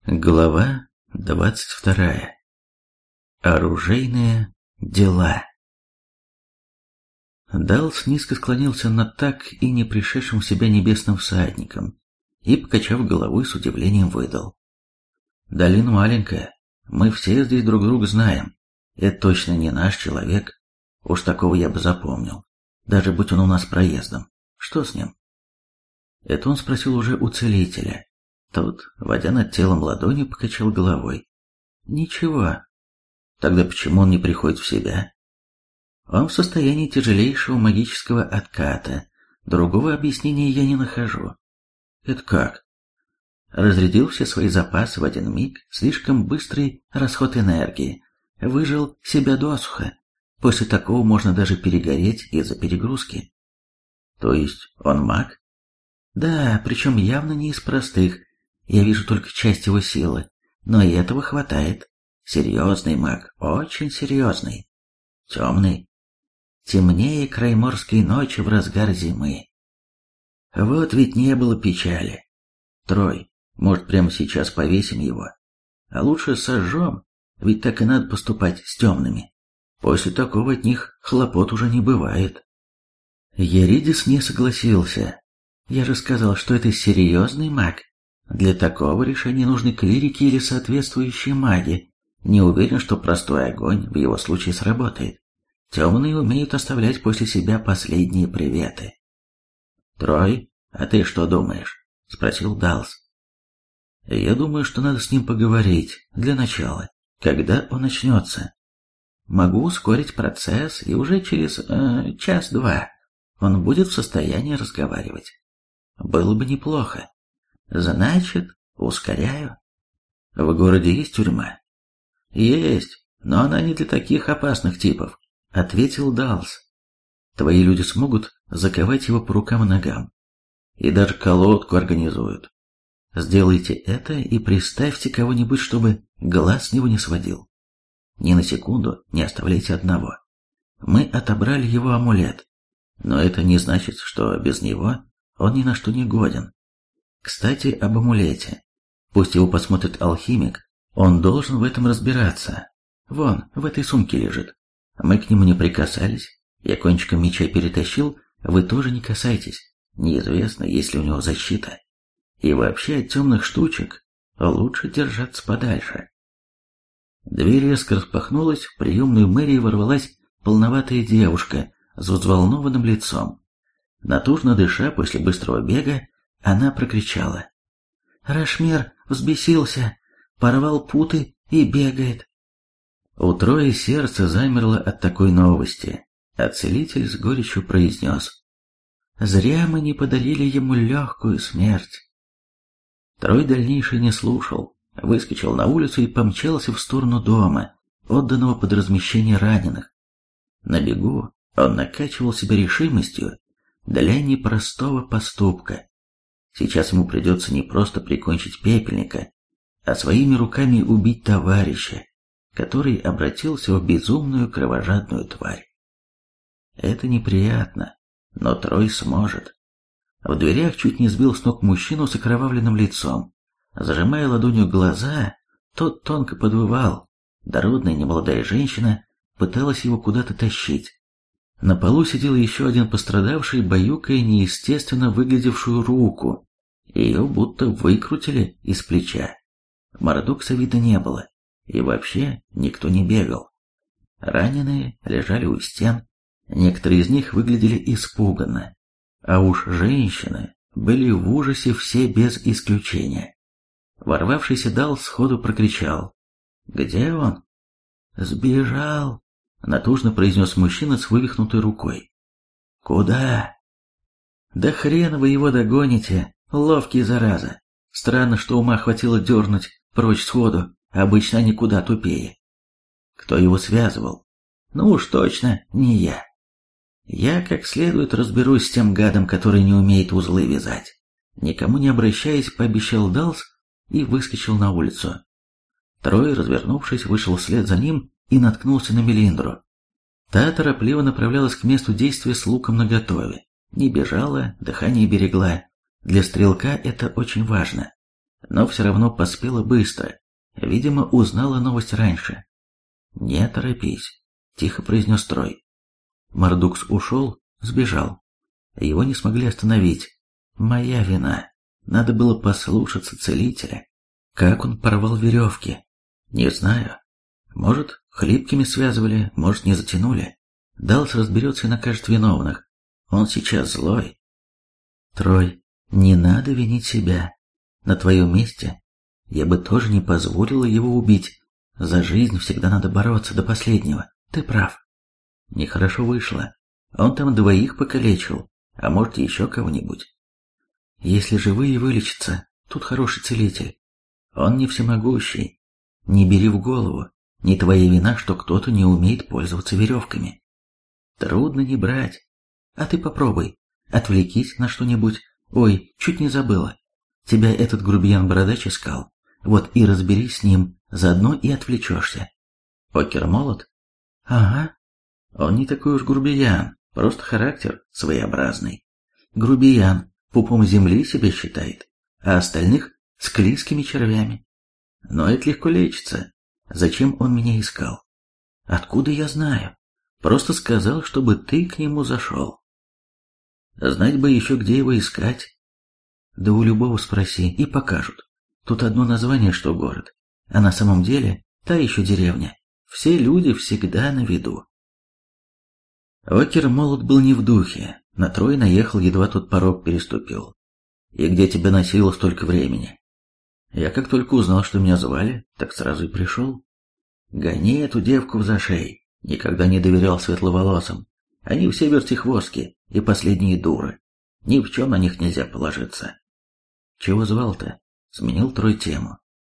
Глава 22. Оружейные дела. Далс низко склонился над так и не пришедшим в себя небесным всадником и, покачав головой, с удивлением выдал: «Долина маленькая, мы все здесь друг друга знаем. Это точно не наш человек. Уж такого я бы запомнил, даже будь он у нас проездом. Что с ним?» Это он спросил уже у целителя. Тот, водя над телом ладонью, покачал головой. «Ничего. Тогда почему он не приходит в себя?» «Он в состоянии тяжелейшего магического отката. Другого объяснения я не нахожу». «Это как?» Разрядил все свои запасы в один миг, слишком быстрый расход энергии. Выжил себя досуха. После такого можно даже перегореть из-за перегрузки. «То есть он маг?» «Да, причем явно не из простых. Я вижу только часть его силы, но и этого хватает. Серьезный маг, очень серьезный. Темный. Темнее крайморской ночи в разгар зимы. Вот ведь не было печали. Трой, может, прямо сейчас повесим его? А лучше сожжем, ведь так и надо поступать с темными. После такого от них хлопот уже не бывает». Еридис не согласился. «Я же сказал, что это серьезный маг. Для такого решения нужны клирики или соответствующие маги. Не уверен, что простой огонь в его случае сработает. Темные умеют оставлять после себя последние приветы». «Трой, а ты что думаешь?» — спросил Далс. «Я думаю, что надо с ним поговорить, для начала, когда он начнется. Могу ускорить процесс, и уже через час-два он будет в состоянии разговаривать. Было бы неплохо. Значит, ускоряю». «В городе есть тюрьма?» «Есть, но она не для таких опасных типов», — ответил Далс. «Твои люди смогут заковать его по рукам и ногам. И даже колодку организуют. Сделайте это и приставьте кого-нибудь, чтобы глаз с него не сводил. Ни на секунду не оставляйте одного. Мы отобрали его амулет, но это не значит, что без него он ни на что не годен. Кстати, об амулете. Пусть его посмотрит алхимик, он должен в этом разбираться. Вон, в этой сумке лежит. Мы к нему не прикасались. Я кончиком меча перетащил, вы тоже не касайтесь. Неизвестно, есть ли у него защита. И вообще от темных штучек лучше держаться подальше». Дверь резко распахнулась, в приемную мэрии ворвалась полноватая девушка с взволнованным лицом. Натужно дыша после быстрого бега, она прокричала: «Рашмер взбесился, порвал путы и бегает». У Трои сердце замерло от такой новости, а целитель с горечью произнес: «Зря мы не подарили ему легкую смерть». Трой дальнейшее не слушал, выскочил на улицу и помчался в сторону дома, отданного под размещение раненых. На бегу он накачивал себя решимостью для непростого поступка. Сейчас ему придется не просто прикончить пепельника, а своими руками убить товарища, который обратился в безумную кровожадную тварь. Это неприятно, но Трой сможет. В дверях чуть не сбил с ног мужчину с окровавленным лицом. Зажимая ладонью глаза, тот тонко подвывал. Дородная немолодая женщина пыталась его куда-то тащить. На полу сидел еще один пострадавший, баюкая неестественно выглядевшую руку. Ее будто выкрутили из плеча. Мордокса видно не было, и вообще никто не бегал. Раненые лежали у стен, некоторые из них выглядели испуганно, а уж женщины были в ужасе все без исключения. Ворвавшийся Дал сходу прокричал: «Где он?» «Сбежал», — натужно произнес мужчина с вывихнутой рукой. «Куда?» «Да хрен вы его догоните, ловкий зараза. Странно, что ума хватило дернуть прочь сходу, обычно они куда тупее». «Кто его связывал?» «Ну уж точно не я. Я как следует разберусь с тем гадом, который не умеет узлы вязать». Никому не обращаясь, пообещал Далс и выскочил на улицу. Трой, развернувшись, вышел вслед за ним и наткнулся на Мелиндру. Та торопливо направлялась к месту действия с луком наготове. Не бежала, дыхание берегла. Для стрелка это очень важно. но все равно поспела быстро. Видимо, узнала новость раньше. «Не торопись», — тихо произнес Трой. Мордукс ушел, сбежал. Его не смогли остановить. Моя вина. Надо было послушаться целителя. Как он порвал веревки? Не знаю. Может, хлипкими связывали, может, не затянули. Далс разберется и накажет виновных. Он сейчас злой. Трой, не надо винить себя. На твоем месте я бы тоже не позволила его убить. За жизнь всегда надо бороться до последнего. Ты прав. Нехорошо вышло. Он там двоих покалечил, а может, еще кого-нибудь. Если живые вылечатся, тут хороший целитель. Он не всемогущий. Не бери в голову. Не твоя вина, что кто-то не умеет пользоваться веревками. Трудно не брать. А ты попробуй. Отвлекись на что-нибудь. Ой, чуть не забыла. Тебя этот грубиян-бородач искал. Вот и разберись с ним, заодно и отвлечешься. Окер молод? Ага. Он не такой уж грубиян, просто характер своеобразный. Грубиян пупом земли себя считает, а остальных склизкими червями. Но это легко лечится. Зачем он меня искал? Откуда я знаю? Просто сказал, чтобы ты к нему зашел. Знать бы еще, где его искать. Да у любого спроси, и покажут. Тут одно название, что город, а на самом деле та еще деревня. Все люди всегда на виду. Окер молод был не в духе, на Трой наехал, едва тот порог переступил. И где тебя носило столько времени? Я как только узнал, что меня звали, так сразу и пришел. Гони эту девку в зашей. Никогда не доверял светловолосым. Они все вертихвостки и последние дуры. Ни в чем на них нельзя положиться. Чего звал-то? Сменил Трой тему.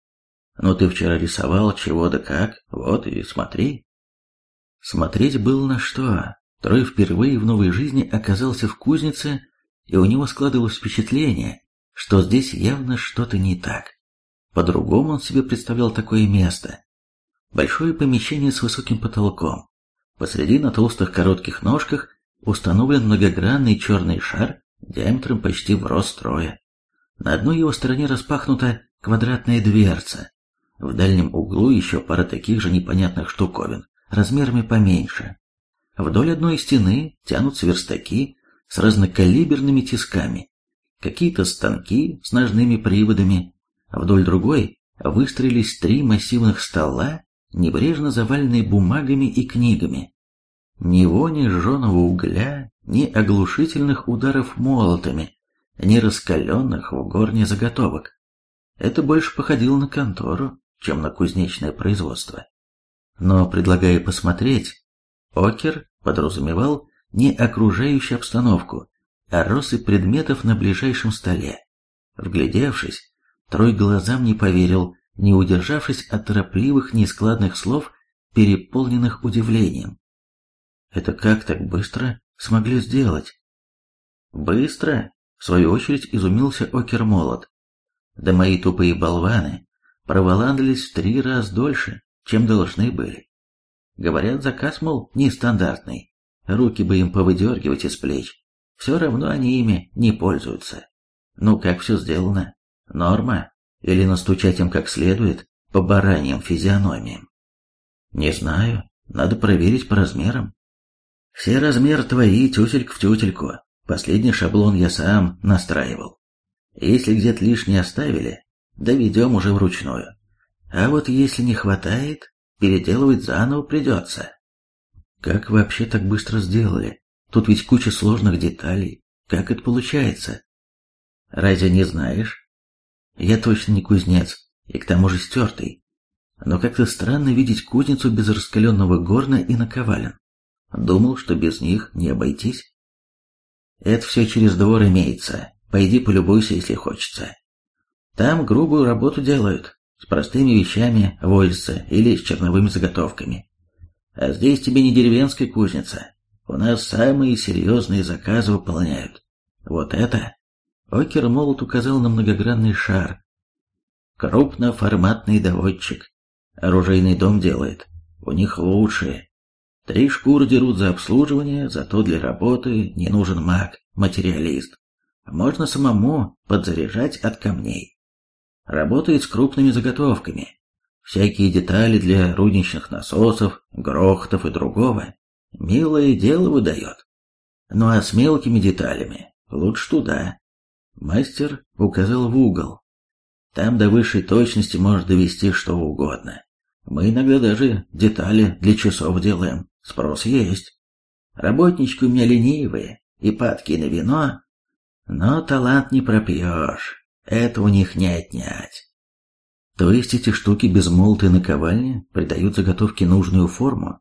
Ну ты вчера рисовал, чего да как, вот и смотри. Смотреть было на что. Трой впервые в новой жизни оказался в кузнице, и у него складывалось впечатление, что здесь явно что-то не так. По-другому он себе представлял такое место. Большое помещение с высоким потолком. Посреди на толстых коротких ножках установлен многогранный черный шар диаметром почти в рост Троя. На одной его стороне распахнута квадратная дверца. В дальнем углу еще пара таких же непонятных штуковин, размерами поменьше. Вдоль одной стены тянутся верстаки с разнокалиберными тисками, какие-то станки с ножными приводами. Вдоль другой выстроились 3 массивных стола, небрежно заваленные бумагами и книгами. Ни вони жженого угля, ни оглушительных ударов молотами, ни раскаленных в горне заготовок. Это больше походило на контору, чем на кузнечное производство. Но, предлагая посмотреть, Окер подразумевал не окружающую обстановку, а россыпь предметов на ближайшем столе. Вглядевшись, Трой глазам не поверил, не удержавшись от торопливых нескладных слов, переполненных удивлением. Это как так быстро смогли сделать? Быстро? В свою очередь изумился Окер молод. Да мои тупые болваны проволандались в 3 раза дольше, чем должны были. Говорят, заказ, мол, нестандартный. Руки бы им повыдергивать из плеч. Все равно они ими не пользуются. Ну, как все сделано? Норма? Или настучать им как следует по бараньим физиономиям? Не знаю. Надо проверить по размерам. Все размеры твои, тютелька в тютельку. Последний шаблон я сам настраивал. Если где-то лишнее оставили, доведем уже вручную. А вот если не хватает, переделывать заново придется. Как вообще так быстро сделали? Тут ведь куча сложных деталей. Как это получается? Разве не знаешь? Я точно не кузнец, и к тому же стертый. Но как-то странно видеть кузницу без раскаленного горна и наковален. Думал, что без них не обойтись. Это все через двор имеется. Пойди полюбуйся, если хочется. Там грубую работу делают. С простыми вещами возятся или с черновыми заготовками. А здесь тебе не деревенская кузница. У нас самые серьезные заказы выполняют. Вот это... Окер молот указал на многогранный шар. Крупноформатный доводчик. Оружейный дом делает. У них лучшие. 3 шкуры дерут за обслуживание, зато для работы не нужен маг, материалист. Можно самому подзаряжать от камней. Работает с крупными заготовками. Всякие детали для рудничных насосов, грохотов и другого. Милое дело выдает. Ну а с мелкими деталями лучше туда. Мастер указал в угол. Там до высшей точности может довести что угодно. Мы иногда даже детали для часов делаем. Спрос есть. Работнички у меня ленивые и падки на вино, но талант не пропьешь. Это у них не отнять. То есть эти штуки без молота и наковальни придают заготовке нужную форму?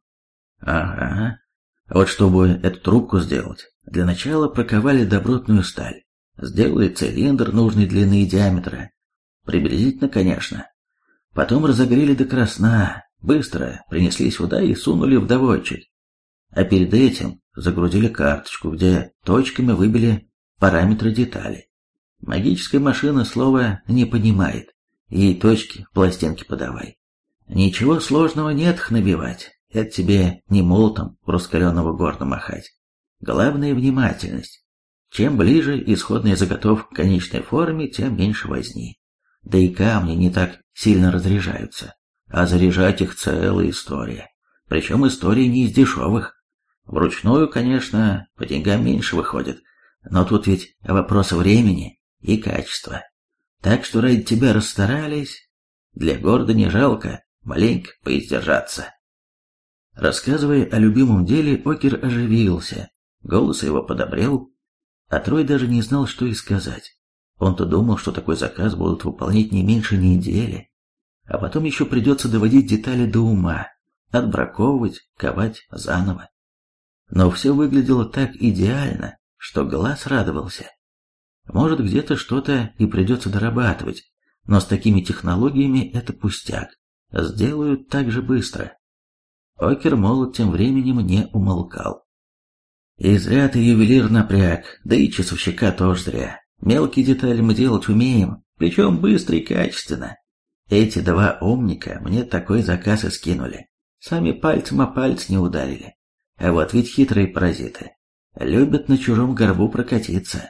Ага. Вот чтобы эту трубку сделать, для начала проковали добротную сталь. Сделали цилиндр нужной длины и диаметра. Приблизительно, конечно. Потом разогрели до красна, быстро принесли сюда и сунули в доводчик. А перед этим загрузили карточку, где точками выбили параметры детали. Магическая машина слова не понимает. Ей точки в пластинке подавай. Ничего сложного нет их набивать. Это тебе не молотом в раскаленного горна махать. Главное — внимательность. Чем ближе исходная заготовка к конечной форме, тем меньше возни. Да и камни не так сильно разряжаются. А заряжать их целая история. Причем история не из дешевых. Вручную, конечно, по деньгам меньше выходит. Но тут ведь вопрос времени и качества. Так что ради тебя расстарались. Для города не жалко маленько поиздержаться. Рассказывая о любимом деле, Окер оживился. Голос его подобрел, а Трой даже не знал, что и сказать. Он-то думал, что такой заказ будут выполнять не меньше недели, а потом еще придется доводить детали до ума, отбраковывать, ковать заново. Но все выглядело так идеально, что глаз радовался. Может, где-то что-то и придется дорабатывать, но с такими технологиями это пустяк. Сделают так же быстро. Окер молод тем временем не умолкал. И зря ты ювелир напряг, да и часовщика тоже зря. Мелкие детали мы делать умеем, причем быстро и качественно. Эти два умника мне такой заказ и скинули. Сами пальцем о палец не ударили. А вот ведь хитрые паразиты. Любят на чужом горбу прокатиться.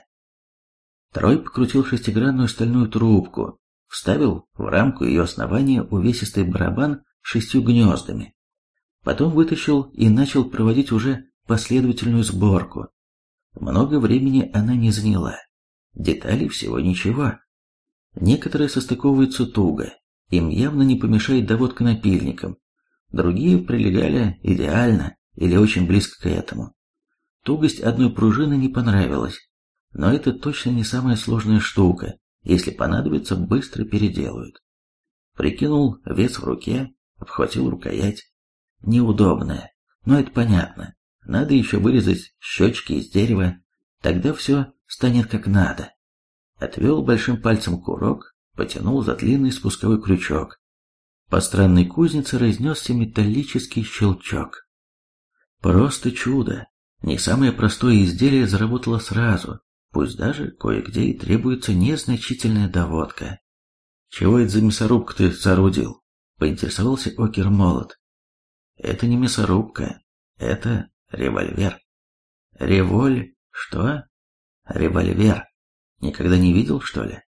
Трой покрутил шестигранную стальную трубку, вставил в рамку ее основания увесистый барабан с 6 гнездами. Потом вытащил и начал проводить уже последовательную сборку. Много времени она не заняла. Деталей всего ничего. Некоторые состыковываются туго, им явно не помешает доводка напильником. Другие прилегали идеально или очень близко к этому. Тугость одной пружины не понравилась, но это точно не самая сложная штука. Если понадобится, быстро переделают. Прикинул вес в руке, обхватил рукоять. Неудобная, но это понятно. Надо еще вырезать щечки из дерева, тогда все станет как надо. Отвел большим пальцем курок, потянул за длинный спусковой крючок. По странной кузнице разнесся металлический щелчок. Просто чудо. Не самое простое изделие заработало сразу, пусть даже кое-где и требуется незначительная доводка. «Чего это за мясорубку ты соорудил?» — поинтересовался Окер молод. «Это не мясорубка, это револьвер». «Револь... что?» «Револьвер. Никогда не видел, что ли?»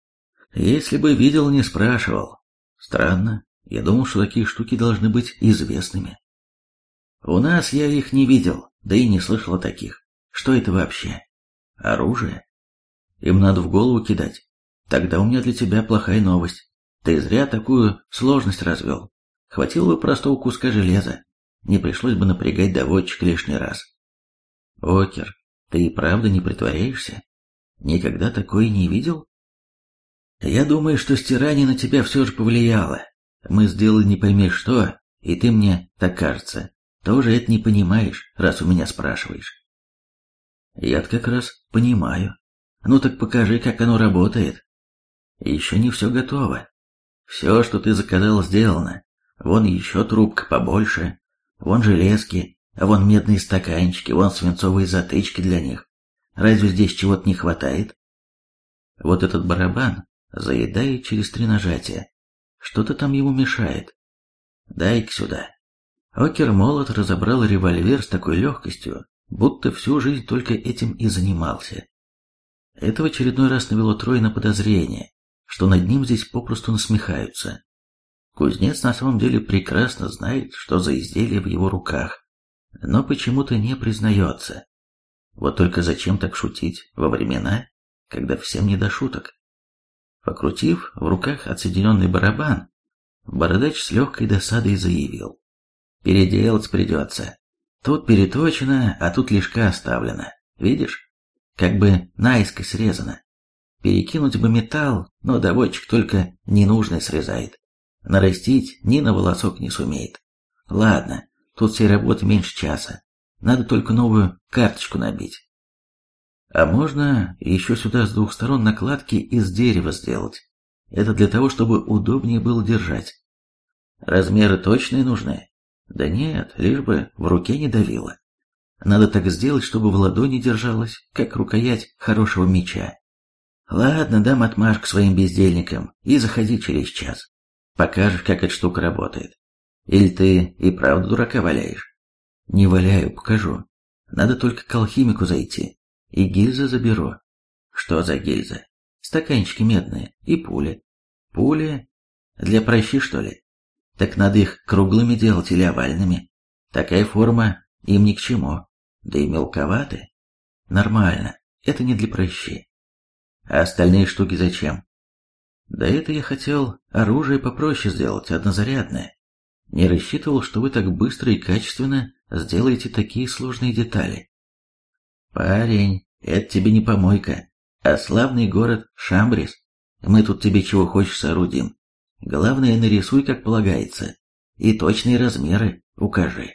«Если бы видел, не спрашивал. Странно, я думал, что такие штуки должны быть известными». «У нас я их не видел, да и не слышал о таких. Что это вообще? Оружие? Им надо в голову кидать. Тогда у меня для тебя плохая новость. Ты зря такую сложность развел. Хватило бы простого куска железа. Не пришлось бы напрягать доводчик лишний раз». «Окер, ты и правда не притворяешься? Никогда такое не видел?» «Я думаю, что стирание на тебя все же повлияло. Мы сделали не пойми что, и ты мне, так кажется, тоже это не понимаешь, раз у меня спрашиваешь». «Я-то как раз понимаю. Ну так покажи, как оно работает». «Еще не все готово. Все, что ты заказал, сделано. Вон еще трубка побольше, вон железки, вон медные стаканчики, вон свинцовые затычки для них. Разве здесь чего-то не хватает?» Вот этот барабан заедает через 3 нажатия. Что-то там ему мешает. «Дай-ка сюда». Окер молот разобрал револьвер с такой легкостью, будто всю жизнь только этим и занимался. Это в очередной раз навело Троя на подозрение. что над ним здесь попросту насмехаются. Кузнец на самом деле прекрасно знает, что за изделие в его руках, но почему-то не признается. Вот только зачем так шутить во времена, когда всем не до шуток? Покрутив в руках отсоединенный барабан, бородач с легкой досадой заявил: «Переделать придется. Тут переточено, а тут лишка оставлено. Видишь? Как бы наискось срезано. Перекинуть бы металл, но доводчик только ненужный срезает. Нарастить ни на волосок не сумеет. Ладно, тут всей работы меньше часа. Надо только новую карточку набить. А можно еще сюда с двух сторон накладки из дерева сделать. Это для того, чтобы удобнее было держать. Размеры точные нужны? Да нет, лишь бы в руке не давило. Надо так сделать, чтобы в ладони держалась, как рукоять хорошего меча. Ладно, дам отмашку своим бездельникам и заходи через час. Покажешь, как эта штука работает. Или ты и правда дурака валяешь? Не валяю, покажу. Надо только к алхимику зайти. И гильзы заберу. Что за гильзы? Стаканчики медные и пули. Пули? Для прощи, что ли? Так надо их круглыми делать или овальными. Такая форма им ни к чему. Да и мелковаты. Нормально, это не для прощи. А остальные штуки зачем? Да это я хотел оружие попроще сделать, однозарядное. Не рассчитывал, что вы так быстро и качественно сделаете такие сложные детали. Парень, это тебе не помойка, а славный город Шамбрис. Мы тут тебе чего хочешь соорудим. Главное, нарисуй, как полагается, и точные размеры укажи.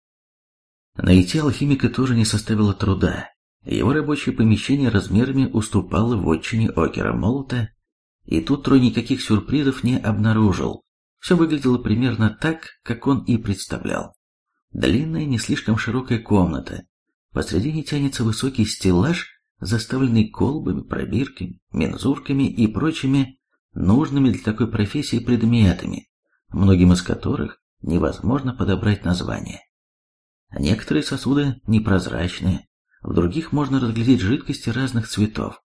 Найти алхимика тоже не составило труда. Его рабочее помещение размерами уступало вотчине Окера Молота, и тут Трой никаких сюрпризов не обнаружил. Все выглядело примерно так, как он и представлял. Длинная, не слишком широкая комната. Посредине тянется высокий стеллаж, заставленный колбами, пробирками, мензурками и прочими нужными для такой профессии предметами, многим из которых невозможно подобрать название. Некоторые сосуды непрозрачные, в других можно разглядеть жидкости разных цветов.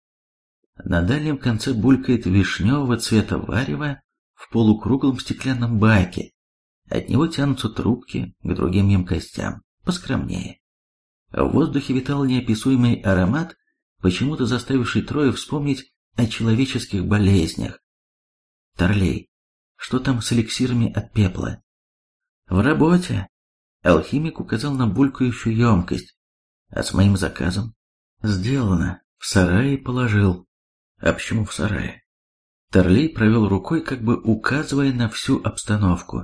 На дальнем конце булькает вишневого цвета варево в полукруглом стеклянном баке. От него тянутся трубки к другим емкостям, поскромнее. В воздухе витал неописуемый аромат, почему-то заставивший Троя вспомнить о человеческих болезнях. Торлей, что там с эликсирами от пепла? В работе. Алхимик указал на булькающую емкость. А с моим заказом? Сделано. В сарае положил. А почему в сарае? Торлей провел рукой, как бы указывая на всю обстановку.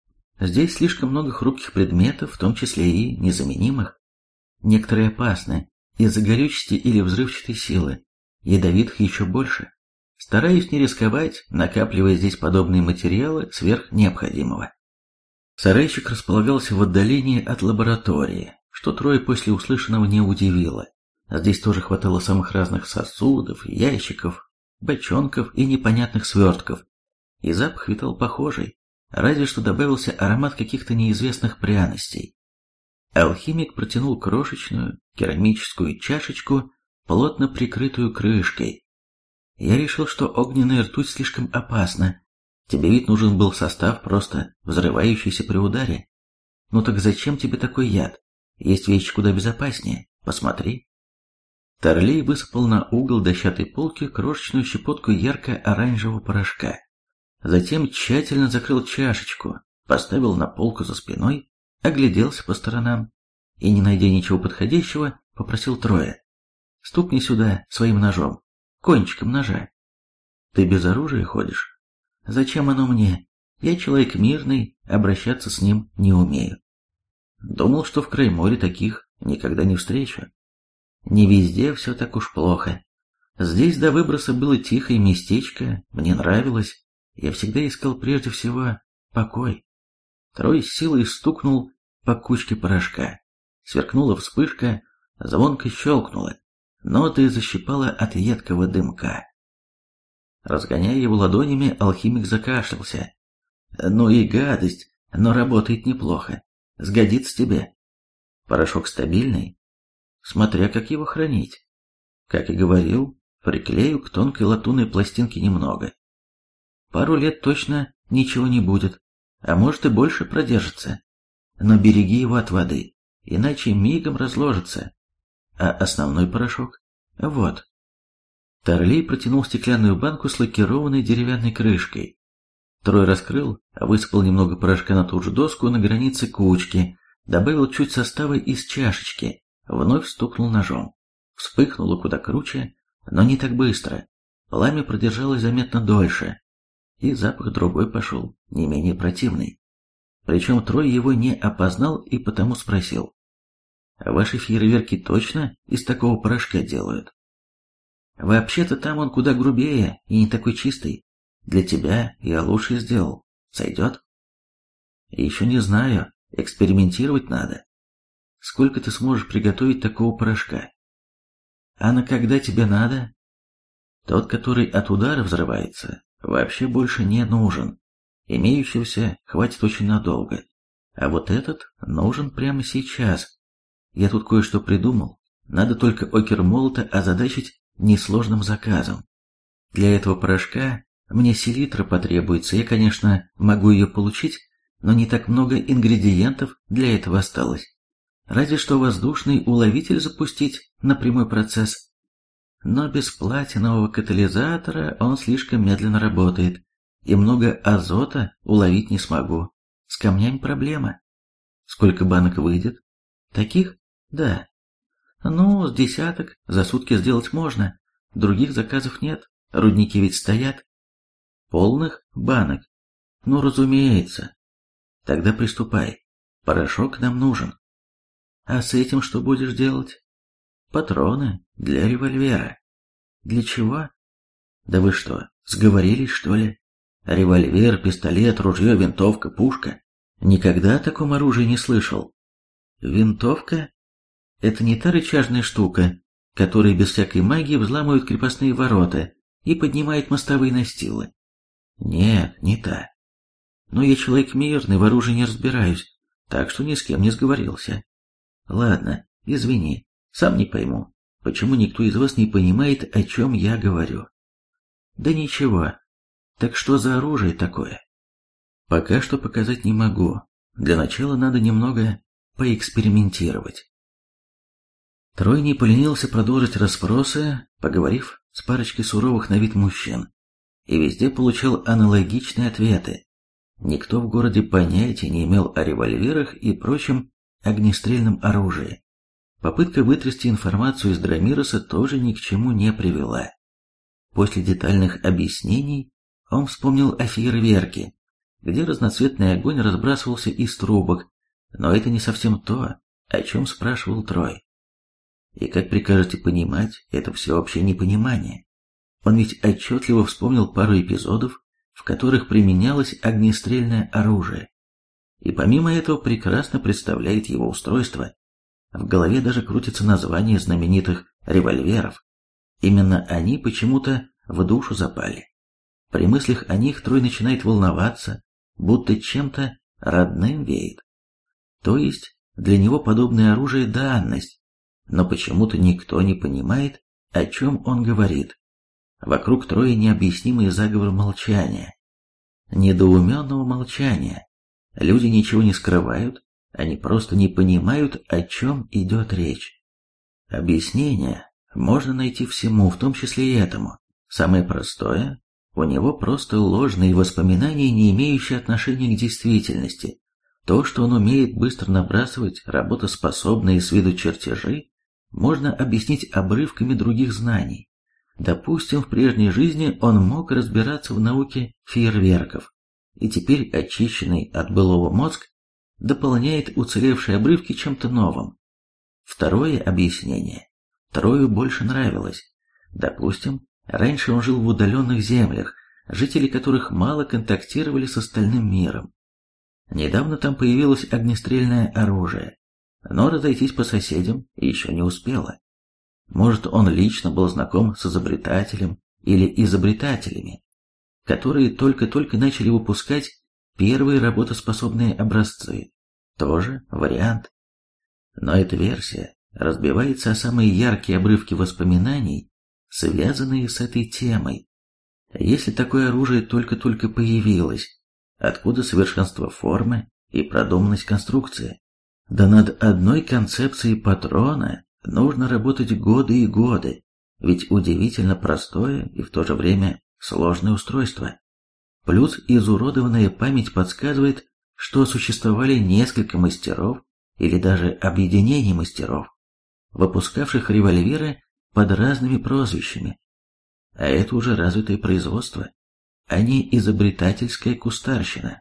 Здесь слишком много хрупких предметов, в том числе и незаменимых. Некоторые опасны из-за горючести или взрывчатой силы, ядовитых еще больше. Стараюсь не рисковать, накапливая здесь подобные материалы сверх необходимого. Сарайчик располагался в отдалении от лаборатории, что Троя после услышанного не удивило. Здесь тоже хватало самых разных сосудов, ящиков, бочонков и непонятных свертков. И запах витал похожий, разве что добавился аромат каких-то неизвестных пряностей. Алхимик протянул крошечную керамическую чашечку, плотно прикрытую крышкой. Я решил, что огненная ртуть слишком опасна. Тебе ведь нужен был состав, просто взрывающийся при ударе. Ну так зачем тебе такой яд? Есть вещи куда безопаснее. Посмотри. Торлей высыпал на угол дощатой полки крошечную щепотку ярко-оранжевого порошка. Затем тщательно закрыл чашечку, поставил на полку за спиной, огляделся по сторонам и, не найдя ничего подходящего, попросил Троя: «Стукни сюда своим ножом, кончиком ножа». «Ты без оружия ходишь?» «Зачем оно мне? Я человек мирный, обращаться с ним не умею». «Думал, что в Крайморе таких никогда не встречу». «Не везде все так уж плохо. Здесь до выброса было тихое местечко, мне нравилось. Я всегда искал прежде всего покой». Трой с силой стукнул по кучке порошка. Сверкнула вспышка, звонко щелкнула, ноты защипала от едкого дымка. Разгоняя его ладонями, алхимик закашлялся. «Ну и гадость, но работает неплохо. Сгодится тебе. Порошок стабильный, смотря как его хранить. Как и говорил, приклею к тонкой латунной пластинке немного, пару лет точно ничего не будет, а может и больше продержится. Но береги его от воды, иначе мигом разложится. А основной порошок? Вот. Торлей протянул стеклянную банку с лакированной деревянной крышкой. Трой раскрыл, высыпал немного порошка на ту же доску на границе кучки, добавил чуть состава из чашечки, вновь стукнул ножом. Вспыхнуло куда круче, но не так быстро. Пламя продержалось заметно дольше, и запах другой пошел, не менее противный. Причем Трой его не опознал и потому спросил: «Ваши фейерверки точно из такого порошка делают?» «Вообще-то там он куда грубее и не такой чистый. Для тебя я лучше сделал. Сойдет?» «Еще не знаю. Экспериментировать надо. Сколько ты сможешь приготовить такого порошка?» «А на когда тебе надо?» «Тот, который от удара взрывается, вообще больше не нужен. Имеющегося хватит очень надолго. А вот этот нужен прямо сейчас. Я тут кое-что придумал. Надо только окер молота озадачить несложным заказом. Для этого порошка мне селитра потребуется. Я, конечно, могу ее получить, но не так много ингредиентов для этого осталось. Разве что воздушный уловитель запустить на прямой процесс. Но без платинового катализатора он слишком медленно работает, и много азота уловить не смогу. С камнями проблема. Сколько банок выйдет? Таких? Да. Ну, с десяток за сутки сделать можно. Других заказов нет, рудники ведь стоят. Полных банок? Ну, разумеется. Тогда приступай. Порошок нам нужен. А с этим что будешь делать? Патроны для револьвера. Для чего? Да вы что, сговорились, что ли? Револьвер, пистолет, ружье, винтовка, пушка. Никогда о таком оружии не слышал. Винтовка? Это не та рычажная штука, которая без всякой магии взламывает крепостные ворота и поднимает мостовые настилы. Нет, не та. Но я человек мирный, в оружии не разбираюсь, так что ни с кем не сговорился. Ладно, извини, сам не пойму, почему никто из вас не понимает, о чем я говорю. Да ничего. Так что за оружие такое? Пока что показать не могу. Для начала надо немного поэкспериментировать. Трой не поленился продолжить расспросы, поговорив с парочкой суровых на вид мужчин, и везде получил аналогичные ответы. Никто в городе понятия не имел о револьверах и прочем огнестрельном оружии. Попытка вытрясти информацию из Драмироса тоже ни к чему не привела. После детальных объяснений он вспомнил о фейерверке, где разноцветный огонь разбрасывался из трубок, но это не совсем то, о чем спрашивал Трой. И как прикажете понимать, это всеобщее непонимание. Он ведь отчетливо вспомнил пару эпизодов, в которых применялось огнестрельное оружие. И помимо этого прекрасно представляет его устройство. В голове даже крутится название знаменитых револьверов. Именно они почему-то в душу запали. При мыслях о них Трой начинает волноваться, будто чем-то родным веет. То есть для него подобное оружие данность, но почему-то никто не понимает, о чем он говорит. Вокруг Троя необъяснимый заговор молчания. Недоуменного молчания. Люди ничего не скрывают, они просто не понимают, о чем идет речь. Объяснение можно найти всему, в том числе и этому. Самое простое – у него просто ложные воспоминания, не имеющие отношения к действительности. То, что он умеет быстро набрасывать работоспособные с виду чертежи, можно объяснить обрывками других знаний. Допустим, в прежней жизни он мог разбираться в науке фейерверков, и теперь очищенный от былого мозг дополняет уцелевшие обрывки чем-то новым. Второе объяснение Трою больше нравилось. Допустим, раньше он жил в удаленных землях, жители которых мало контактировали с остальным миром. Недавно там появилось огнестрельное оружие, но разойтись по соседям еще не успело. Может, он лично был знаком с изобретателем или изобретателями, которые только-только начали выпускать первые работоспособные образцы. Тоже вариант. Но эта версия разбивается о самые яркие обрывки воспоминаний, связанные с этой темой. Если такое оружие только-только появилось, откуда совершенство формы и продуманность конструкции? Да над одной концепцией патрона нужно работать годы и годы, ведь удивительно простое и в то же время сложное устройство. Плюс изуродованная память подсказывает, что существовали несколько мастеров или даже объединений мастеров, выпускавших револьверы под разными прозвищами. А это уже развитое производство, а не изобретательская кустарщина.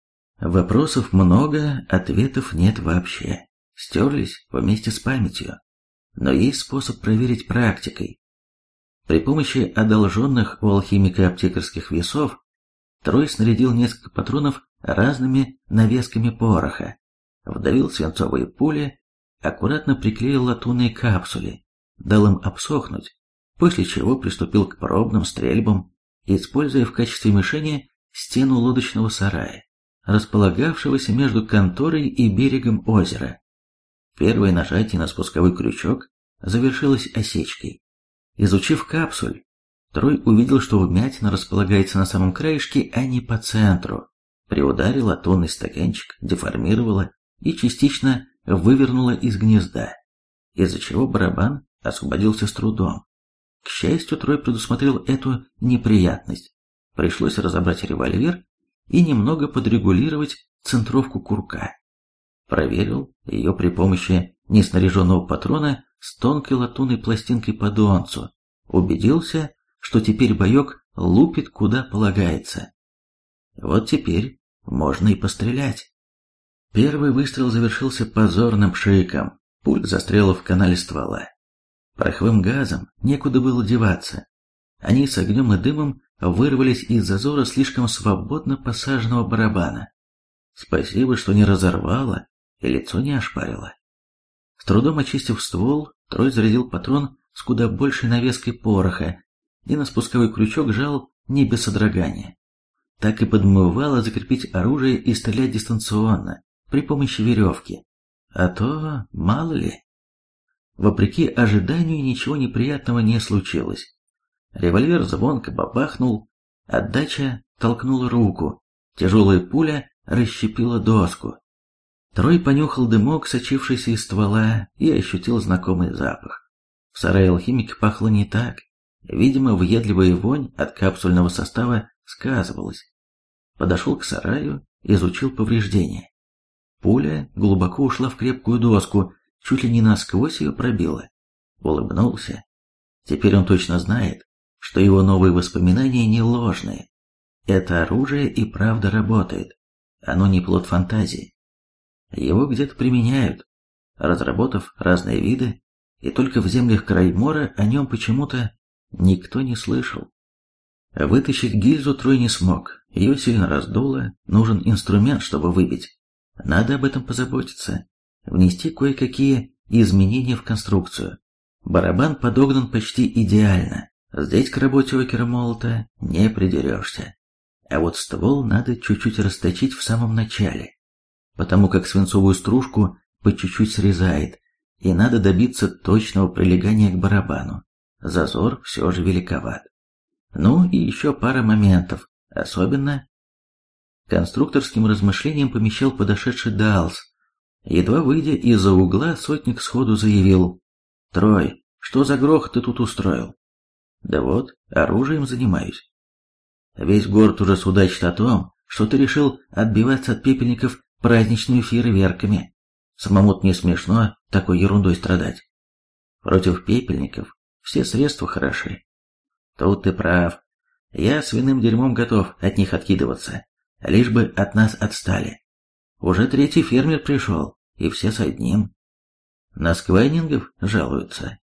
Вопросов много, ответов нет вообще. Стерлись вместе с памятью. Но есть способ проверить практикой. При помощи одолженных у алхимика аптекарских весов Трой снарядил несколько патронов разными навесками пороха, вдавил свинцовые пули, аккуратно приклеил латунные капсули, дал им обсохнуть, после чего приступил к пробным стрельбам, используя в качестве мишени стену лодочного сарая, располагавшегося между конторой и берегом озера. Первое нажатие на спусковой крючок завершилось осечкой. Изучив капсуль, Трой увидел, что вмятина располагается на самом краешке, а не по центру. При ударе латунный стаканчик деформировало и частично вывернуло из гнезда, из-за чего барабан освободился с трудом. К счастью, Трой предусмотрел эту неприятность. Пришлось разобрать револьвер и немного подрегулировать центровку курка. Проверил ее при помощи неснаряженного патрона с тонкой латунной пластинкой по донцу. Убедился, что теперь боек лупит куда полагается. Вот теперь можно и пострелять. Первый выстрел завершился позорным пшиком. Пульт застряла в канале ствола. Пороховым газом некуда было деваться. Они с огнем и дымом вырвались из зазора слишком свободно посаженного барабана. Спасибо, что не разорвало и лицо не ошпарило. С трудом очистив ствол, Трой зарядил патрон с куда большей навеской пороха и на спусковой крючок жал не без содрогания. Так и подмывало закрепить оружие и стрелять дистанционно, при помощи веревки. А то, мало ли. Вопреки ожиданию, ничего неприятного не случилось. Револьвер звонко бабахнул, отдача толкнула руку, тяжелая пуля расщепила доску. Трой понюхал дымок, сочившийся из ствола, и ощутил знакомый запах. В сарае алхимика пахло не так. Видимо, въедливая вонь от капсульного состава сказывалась. Подошел к сараю, изучил повреждения. Пуля глубоко ушла в крепкую доску, чуть ли не насквозь ее пробила. Улыбнулся. Теперь он точно знает, что его новые воспоминания не ложные. Это оружие и правда работает. Оно не плод фантазии. Его где-то применяют, разработав разные виды, и только в землях Краймора о нем почему-то никто не слышал. Вытащить гильзу Трой не смог, ее сильно раздуло, нужен инструмент, чтобы выбить. Надо об этом позаботиться, внести кое-какие изменения в конструкцию. Барабан подогнан почти идеально, здесь к работе окера-молота не придерешься. А вот ствол надо чуть-чуть расточить в самом начале, потому как свинцовую стружку по чуть-чуть срезает, и надо добиться точного прилегания к барабану. Зазор все же великоват. Ну и еще пара моментов, особенно... Конструкторским размышлением помещал подошедший Далс. Едва выйдя из-за угла, сотник сходу заявил: «Трой, что за грохот ты тут устроил?» «Да вот, оружием занимаюсь». «Весь город уже судачит о том, что ты решил отбиваться от пепельников праздничными фейерверками. Самому-то не смешно такой ерундой страдать. Против пепельников все средства хороши». «Тут ты прав. Я свиным дерьмом готов от них откидываться, лишь бы от нас отстали. Уже третий фермер пришел, и все с одним. На сквайнингов жалуются.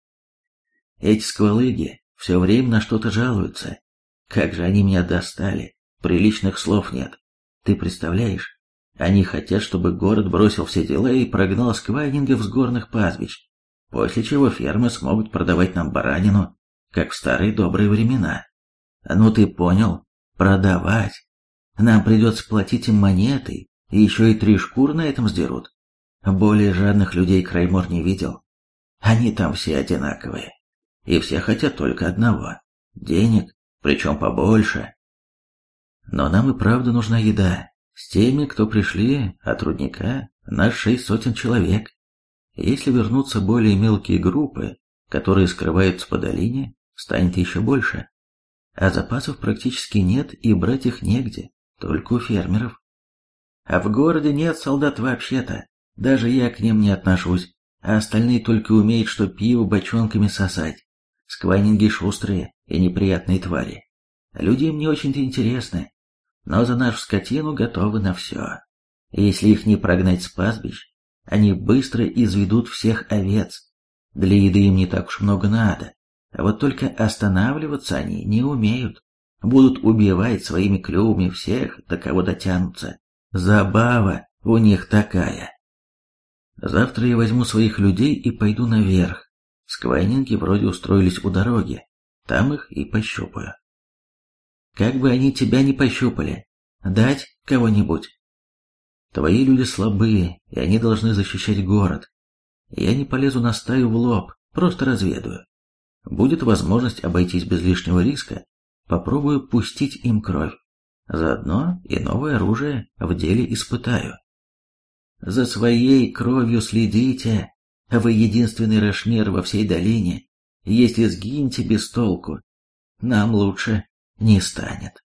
Эти сквалыги все время на что-то жалуются. Как же они меня достали, приличных слов нет. Ты представляешь, они хотят, чтобы город бросил все дела и прогнал сквайнингов с горных пастбищ, после чего фермы смогут продавать нам баранину, как в старые добрые времена. Ну ты понял, продавать. Нам придется платить им монетой, и еще и 3 шкуры на этом сдерут. Более жадных людей Краймор не видел. Они там все одинаковые, и все хотят только одного — денег, причем побольше. Но нам и правда нужна еда. С теми, кто пришли от рудника, нас 6 сотен человек. Если вернутся более мелкие группы, которые скрываются по долине, станет еще больше. А запасов практически нет, и брать их негде, только у фермеров. А в городе нет солдат вообще-то, даже я к ним не отношусь, а остальные только умеют что пиво бочонками сосать. Сквайнинги шустрые и неприятные твари. Люди им не очень-то интересны, но за нашу скотину готовы на все. Если их не прогнать с пастбищ, они быстро изведут всех овец. Для еды им не так уж много надо, а вот только останавливаться они не умеют. Будут убивать своими клювами всех, до кого дотянутся. Забава у них такая. Завтра я возьму своих людей и пойду наверх. Сквайнинги вроде устроились у дороги, там их и пощупаю. Как бы они тебя не пощупали, дать кого-нибудь. Твои люди слабые, и они должны защищать город. Я не полезу на стаю в лоб, просто разведаю. Будет возможность обойтись без лишнего риска, попробую пустить им кровь. Заодно и новое оружие в деле испытаю. За своей кровью следите. Вы единственный Рошмир во всей долине. Если сгинете без толку, нам лучше не станет.